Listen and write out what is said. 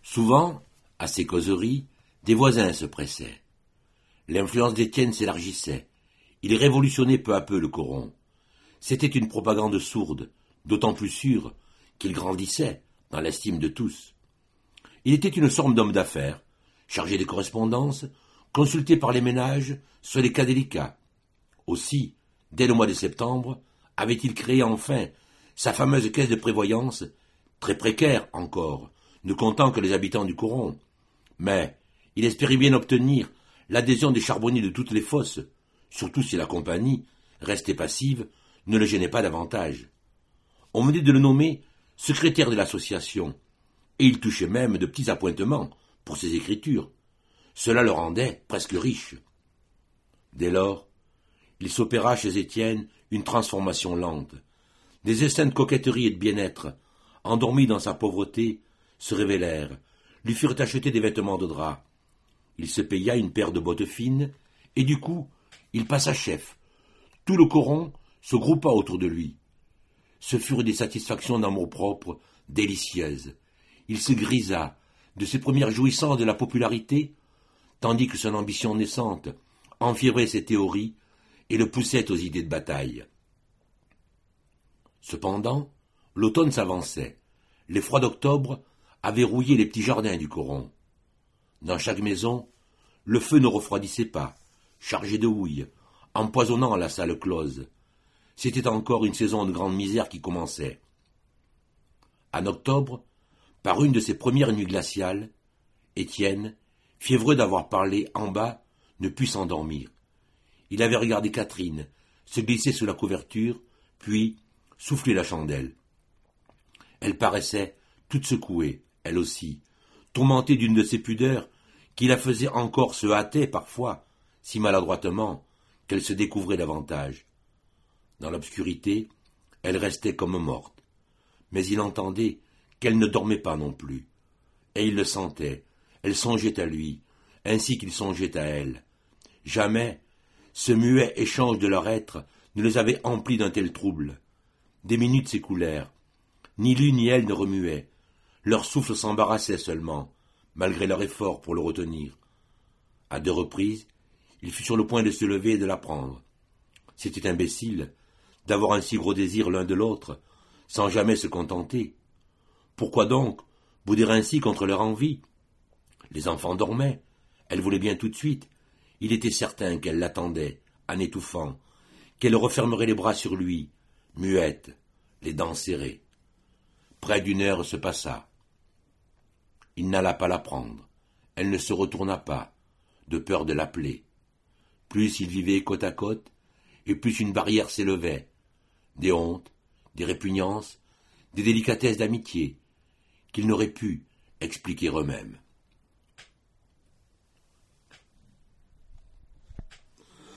Souvent, à ces causeries, des voisins se pressaient. L'influence d'Étienne s'élargissait. Il révolutionnait peu à peu le coron. C'était une propagande sourde, d'autant plus sûre qu'il grandissait dans l'estime de tous. Il était une sorte d'homme d'affaires, chargé des correspondances, consulté par les ménages sur les cas délicats. Aussi, dès le mois de septembre, avait-il créé enfin sa fameuse caisse de prévoyance, très précaire encore, ne comptant que les habitants du coron. Mais il espérait bien obtenir l'adhésion des charbonniers de toutes les fosses, surtout si la compagnie, restée passive, ne le gênait pas davantage. On venait de le nommer secrétaire de l'association, et il touchait même de petits appointements pour ses écritures. Cela le rendait presque riche. Dès lors, il s'opéra chez Étienne une transformation lente. Des instincts de coquetterie et de bien-être, endormis dans sa pauvreté, se révélèrent, lui furent achetés des vêtements de drap. Il se paya une paire de bottes fines, et du coup, il passa chef. Tout le coron se groupa autour de lui. Ce furent des satisfactions d'amour-propre délicieuses. Il se grisa de ses premières jouissances de la popularité, tandis que son ambition naissante enfiévrait ses théories et le poussait aux idées de bataille. Cependant, l'automne s'avançait. Les froids d'octobre avaient rouillé les petits jardins du coron. Dans chaque maison, le feu ne refroidissait pas, chargé de houille, empoisonnant la salle close. C'était encore une saison de grande misère qui commençait. En octobre, par une de ces premières nuits glaciales, Étienne, fiévreux d'avoir parlé en bas, ne put s'endormir. Il avait regardé Catherine se glisser sous la couverture, puis souffler la chandelle. Elle paraissait toute secouée, elle aussi, tourmentée d'une de ces pudeurs qui la faisaient encore se hâter parfois, si maladroitement, qu'elle se découvrait davantage. Dans l'obscurité, elle restait comme morte, mais il entendait qu'elle ne dormait pas non plus, et il le sentait, elle songeait à lui, ainsi qu'il songeait à elle. Jamais ce muet échange de leur être ne les avait emplis d'un tel trouble. Des minutes s'écoulèrent, ni l'une ni elle ne remuait, leur souffle s'embarrassait seulement, malgré leur effort pour le retenir. À 2 reprises, il fut sur le point de se lever et de la prendre. C'était imbécile d'avoir un si gros désir l'un de l'autre, sans jamais se contenter. Pourquoi donc bouder ainsi contre leur envie? Les enfants dormaient, elle voulait bien tout de suite. Il était certain qu'elle l'attendait, en étouffant, qu'elle refermerait les bras sur lui, muette, les dents serrées. Près d'1 heure se passa. Il n'alla pas la prendre. Elle ne se retourna pas, de peur de l'appeler. Plus ils vivaient côte à côte, et plus une barrière s'élevait. Des hontes, des répugnances, des délicatesses d'amitié, qu'ils n'auraient pu expliquer eux-mêmes.